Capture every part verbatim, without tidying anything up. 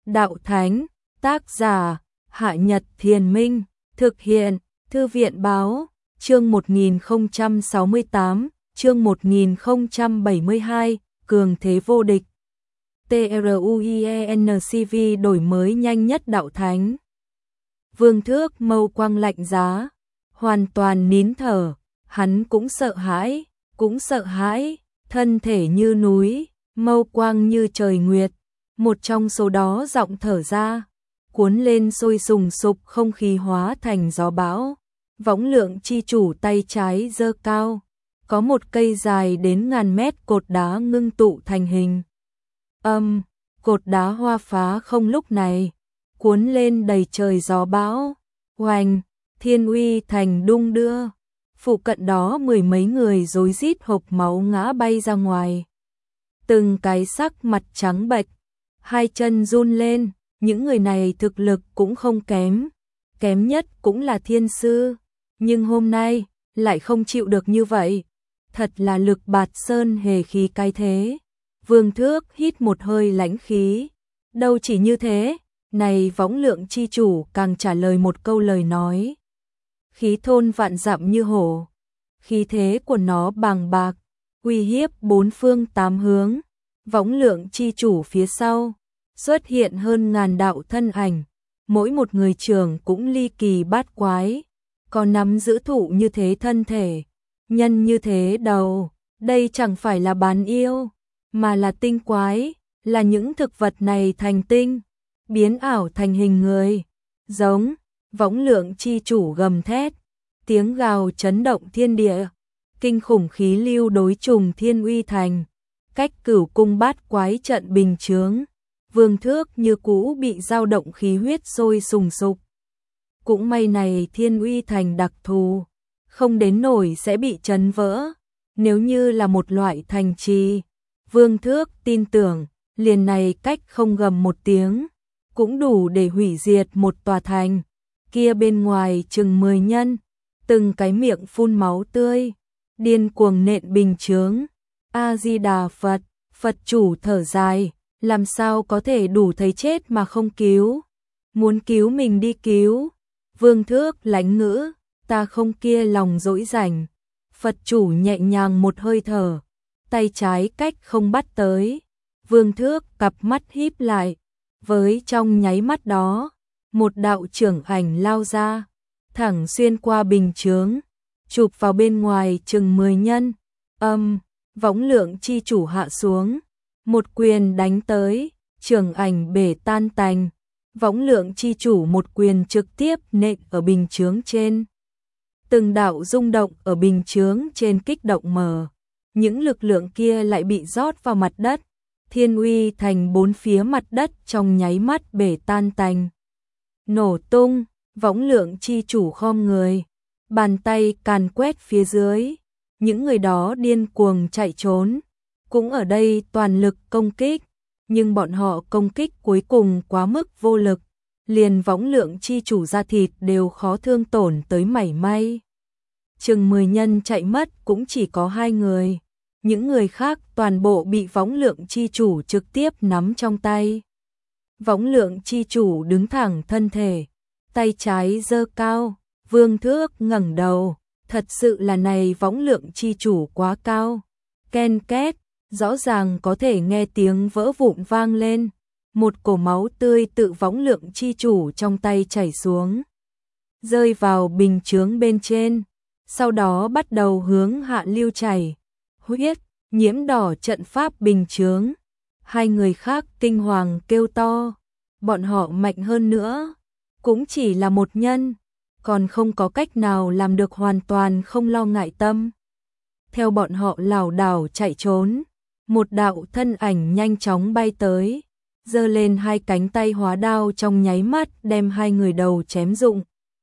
Đạo Thánh, tác giả, Hạ Nhật Thiền Minh, thực hiện, Thư viện Báo, chương một nghìn không trăm sáu mươi tám, chương một nghìn không trăm bảy mươi hai, cường thế vô địch. TRUIENCV đổi mới nhanh nhất Đạo Thánh. Vương Thước mâu quang lạnh giá, hoàn toàn nín thở, hắn cũng sợ hãi, cũng sợ hãi, thân thể như núi, mâu quang như trời nguyệt, một trong số đó giọng thở ra, cuốn lên sôi sùng sục không khí hóa thành gió bão. Võng Lượng chi chủ tay trái giơ cao, có một cây dài đến ngàn mét cột đá ngưng tụ thành hình. Âm, cột đá hoa phá không lúc này, cuốn lên đầy trời gió bão, oanh, Thiên Uy Thành đung đưa. Phụ cận đó mười mấy người rối rít hộc máu ngã bay ra ngoài. Từng cái sắc mặt trắng bệch, hai chân run lên, những người này thực lực cũng không kém, kém nhất cũng là thiên sư, nhưng hôm nay lại không chịu được như vậy. Thật là lực bạt sơn hề khí cái thế. Vương Thước hít một hơi lãnh khí. Đâu chỉ như thế, này Võng Lượng chi chủ càng trả lời một câu lời nói. Khí thôn vạn dặm như hổ, khí thế của nó bàng bạc, uy hiếp bốn phương tám hướng. Võng Lượng chi chủ phía sau xuất hiện hơn ngàn đạo thân ảnh, mỗi một người trưởng cũng ly kỳ bát quái, có nắm giữ thụ như thế thân thể, nhân như thế đầu. Đây chẳng phải là bán yêu, mà là tinh quái, là những thực vật này thành tinh, biến ảo thành hình người. Giống, Võng Lượng chi chủ gầm thét, tiếng gào chấn động thiên địa, kinh khủng khí lưu đối trùng Thiên Uy Thành, cách Cửu Cung bát quái trận bình chướng. Vương Thước như cũ bị dao động khí huyết sôi sùng sục. Cũng may này Thiên Uy Thành đặc thù, không đến nổi sẽ bị chấn vỡ. Nếu như là một loại thành trì, Vương Thước tin tưởng, liền này cách không gầm một tiếng, cũng đủ để hủy diệt một tòa thành. Kia bên ngoài chừng mười nhân, từng cái miệng phun máu tươi, điên cuồng nện bình chướng. A-di-đà Phật, Phật chủ thở dài, làm sao có thể đủ thấy chết mà không cứu, muốn cứu mình đi cứu. Vương Thước lãnh ngữ, ta không kia lòng dỗi rảnh. Phật chủ nhẹ nhàng một hơi thở, tay trái cách không bắt tới. Vương Thước cặp mắt híp lại, với trong nháy mắt đó, một đạo trưởng ảnh lao ra, thẳng xuyên qua bình chướng, chụp vào bên ngoài chừng mười nhân. Âm, Võng Lượng chi chủ hạ xuống, một quyền đánh tới, trưởng ảnh bể tan tành. Võng Lượng chi chủ một quyền trực tiếp nện ở bình chướng trên. Từng đạo rung động ở bình chướng trên kích động mở, những lực lượng kia lại bị rót vào mặt đất. Thiên Uy Thành bốn phía mặt đất trong nháy mắt bể tan tành, nổ tung. Võng Lượng chi chủ khom người, bàn tay càn quét phía dưới, những người đó điên cuồng chạy trốn, cũng ở đây toàn lực công kích, nhưng bọn họ công kích cuối cùng quá mức vô lực, liền Võng Lượng chi chủ da thịt đều khó thương tổn tới mảy may. Chừng mười nhân chạy mất cũng chỉ có hai người, những người khác toàn bộ bị Võng Lượng chi chủ trực tiếp nắm trong tay. Võng Lượng chi chủ đứng thẳng thân thể, tay trái giơ cao. Vương Thước ngẩng đầu, thật sự là này Võng Lượng chi chủ quá cao. Ken két, rõ ràng có thể nghe tiếng vỡ vụn vang lên, một cổ máu tươi tự Võng Lượng chi chủ trong tay chảy xuống, rơi vào bình chướng bên trên, sau đó bắt đầu hướng hạ lưu chảy, huyết nhiễm đỏ trận pháp bình chướng. Hai người khác kinh hoàng kêu to, bọn họ mạnh hơn nữa, cũng chỉ là một nhân, còn không có cách nào làm được hoàn toàn không lo ngại tâm. Theo bọn họ lảo đảo chạy trốn, một đạo thân ảnh nhanh chóng bay tới, giơ lên hai cánh tay hóa đao trong nháy mắt đem hai người đầu chém rụng.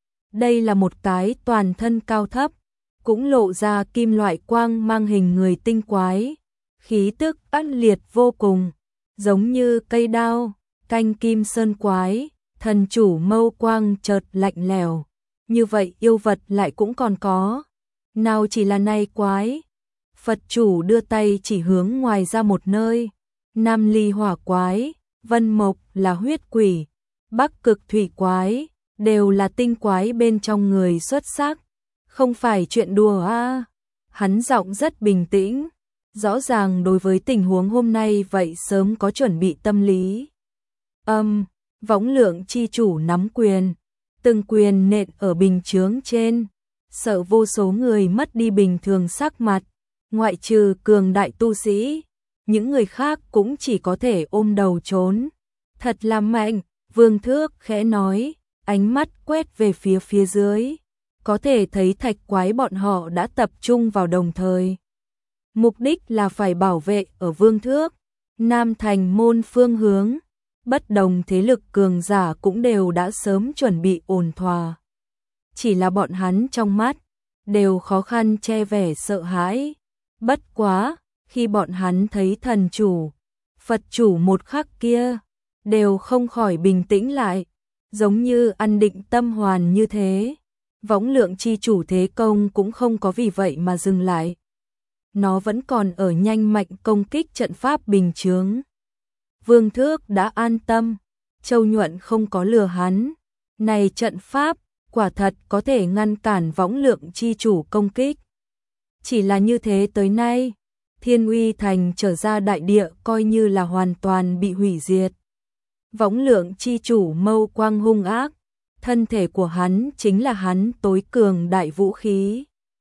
Đây là một cái toàn thân cao thấp, cũng lộ ra kim loại quang mang hình người tinh quái, khí tức ác liệt vô cùng, giống như cây đao, canh kim sơn quái. Thần chủ mâu quang chợt lạnh lẽo, như vậy yêu vật lại cũng còn có, nào chỉ là này quái. Phật chủ đưa tay chỉ hướng ngoài ra một nơi, Nam Ly hỏa quái. Vân Mộc là huyết quỷ, Bắc Cực thủy quái, đều là tinh quái bên trong người xuất sắc, không phải chuyện đùa a. À. Hắn giọng rất bình tĩnh, rõ ràng đối với tình huống hôm nay vậy sớm có chuẩn bị tâm lý. Âm, Võng Lượng chi chủ nắm quyền, từng quyền nện ở bình chướng trên, sợ vô số người mất đi bình thường sắc mặt, ngoại trừ cường đại tu sĩ, những người khác cũng chỉ có thể ôm đầu trốn. Thật là mạnh, Vương Thước khẽ nói, ánh mắt quét về phía phía dưới, có thể thấy thạch quái bọn họ đã tập trung vào đồng thời. Mục đích là phải bảo vệ ở Vương Thước, Nam Thành môn phương hướng, bất đồng thế lực cường giả cũng đều đã sớm chuẩn bị ổn thỏa. Chỉ là bọn hắn trong mắt, đều khó khăn che vẻ sợ hãi. Bất quá, khi bọn hắn thấy thần chủ, Phật chủ một khắc kia, đều không khỏi bình tĩnh lại, giống như ăn định tâm hoàn như thế. Võng Lượng chi chủ thế công cũng không có vì vậy mà dừng lại. Nó vẫn còn ở nhanh mạnh công kích trận pháp bình chướng. Vương Thước đã an tâm, Châu Nhuận không có lừa hắn. Này trận pháp, quả thật có thể ngăn cản Võng Lượng chi chủ công kích. Chỉ là như thế tới nay, Thiên Uy Thành trở ra đại địa coi như là hoàn toàn bị hủy diệt. Võng Lượng chi chủ mâu quang hung ác, thân thể của hắn chính là hắn tối cường đại vũ khí.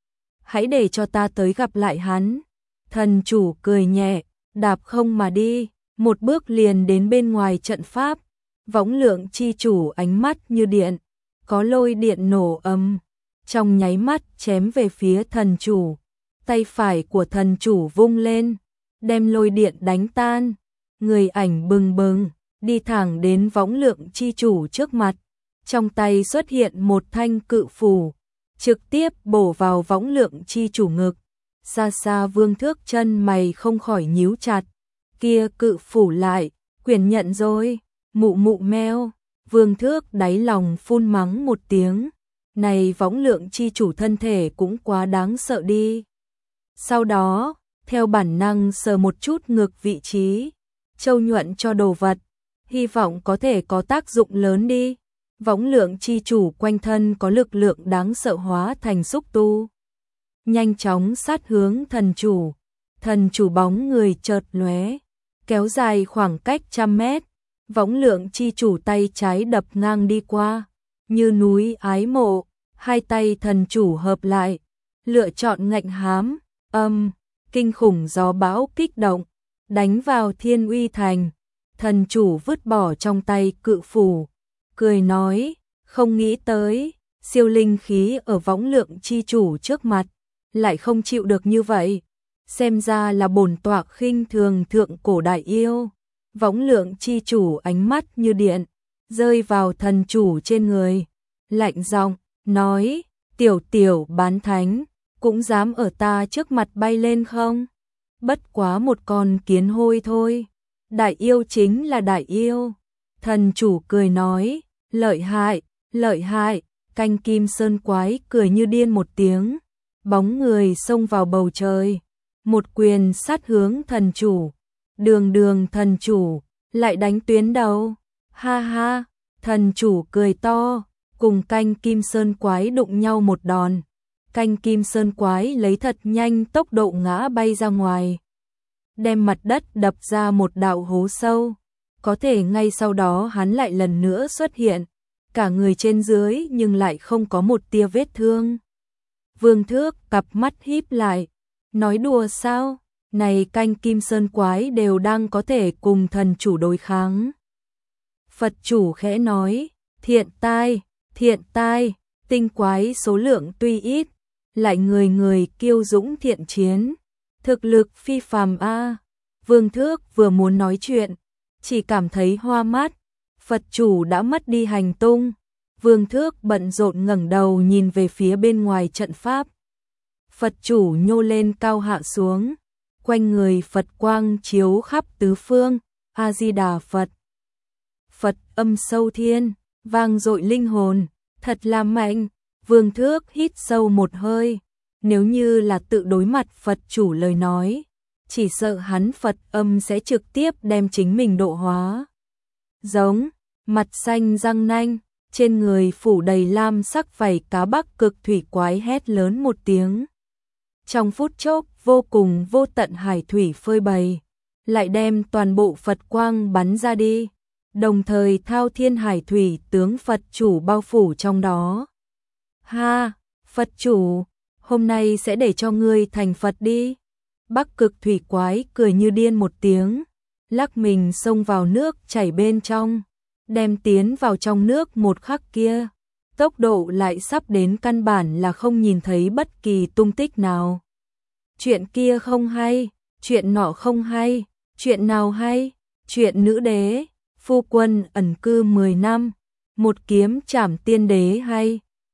Hãy để cho ta tới gặp lại hắn. Thần chủ cười nhẹ, đạp không mà đi, một bước liền đến bên ngoài trận pháp. Võng Lượng chi chủ ánh mắt như điện, có lôi điện nổ ầm, trong nháy mắt chém về phía thần chủ. Tay phải của thần chủ vung lên, đem lôi điện đánh tan, người ảnh bừng bừng, đi thẳng đến Võng Lượng chi chủ trước mặt. Trong tay xuất hiện một thanh cự phủ, trực tiếp bổ vào Võng Lượng chi chủ ngực. Xa xa Vương Thước chân mày không khỏi nhíu chặt. Kia cự phủ lại, quyền nhận rồi, mụ mụ meo. Vương Thước đáy lòng phun mắng một tiếng. Này Võng Lượng chi chủ thân thể cũng quá đáng sợ đi. Sau đó, theo bản năng sờ một chút ngực vị trí, Châu Nhuận cho đồ vật, hy vọng có thể có tác dụng lớn đi. Võng Lượng chi chủ quanh thân có lực lượng đáng sợ hóa thành xúc tu, nhanh chóng sát hướng thần chủ. Thần chủ bóng người chợt lóe, kéo dài khoảng cách trăm mét. Võng Lượng chi chủ tay trái đập ngang đi qua, như núi ái mộ, hai tay thần chủ hợp lại, lựa chọn ngạnh hám. Âm, kinh khủng gió bão kích động, đánh vào Thiên Uy Thành. Thần chủ vứt bỏ trong tay cự phủ, cười nói, không nghĩ tới, siêu linh khí ở Võng Lượng chi chủ trước mặt, lại không chịu được như vậy. Xem ra là bổn tọa khinh thường thượng cổ đại yêu. Võng Lượng chi chủ ánh mắt như điện, rơi vào thần chủ trên người, lạnh giọng nói, tiểu tiểu bán thánh, cũng dám ở ta trước mặt bay lên không? Bất quá một con kiến hôi thôi. Đại yêu chính là đại yêu. Thần chủ cười nói, lợi hại, lợi hại. Canh Kim Sơn quái cười như điên một tiếng, bóng người xông vào bầu trời, một quyền sát hướng thần chủ. Đường đường thần chủ, lại đánh tuyến đầu. Ha ha, thần chủ cười to, cùng Canh Kim Sơn quái đụng nhau một đòn. Canh Kim Sơn quái lấy thật nhanh tốc độ ngã bay ra ngoài, đem mặt đất đập ra một đạo hố sâu. Có thể ngay sau đó hắn lại lần nữa xuất hiện, cả người trên dưới nhưng lại không có một tia vết thương. Vương Thước cặp mắt híp lại, nói đùa sao? Này Canh Kim Sơn quái đều đang có thể cùng thần chủ đối kháng. Phật chủ khẽ nói, thiện tai, thiện tai, tinh quái số lượng tuy ít, lại người người kiêu dũng thiện chiến, thực lực phi phàm a. Vương Thước vừa muốn nói chuyện, chỉ cảm thấy hoa mắt, Phật chủ đã mất đi hành tung. Vương Thước bận rộn ngẩng đầu nhìn về phía bên ngoài trận pháp. Phật chủ nhô lên cao hạ xuống, quanh người Phật quang chiếu khắp tứ phương. A Di Đà Phật. Phật âm sâu thiên, vang dội linh hồn, thật là mạnh. Vương Thước hít sâu một hơi, nếu như là tự đối mặt Phật chủ lời nói, chỉ sợ hắn Phật âm sẽ trực tiếp đem chính mình độ hóa. giống, mặt xanh răng nanh, trên người phủ đầy lam sắc vảy cá Bắc Cực thủy quái hét lớn một tiếng. Trong phút chốc, vô cùng vô tận hải thủy phơi bày, lại đem toàn bộ Phật quang bắn ra đi, đồng thời thao thiên hải thủy tướng Phật chủ bao phủ trong đó. Ha, Phật chủ, hôm nay sẽ để cho ngươi thành Phật đi. Bắc Cực thủy quái cười như điên một tiếng, lắc mình xông vào nước chảy bên trong, đem tiến vào trong nước một khắc kia, tốc độ lại sắp đến căn bản là không nhìn thấy bất kỳ tung tích nào. Chuyện kia không hay, chuyện nọ không hay, chuyện nào hay, chuyện nữ đế, phu quân ẩn cư mười năm, một kiếm trảm tiên đế hay.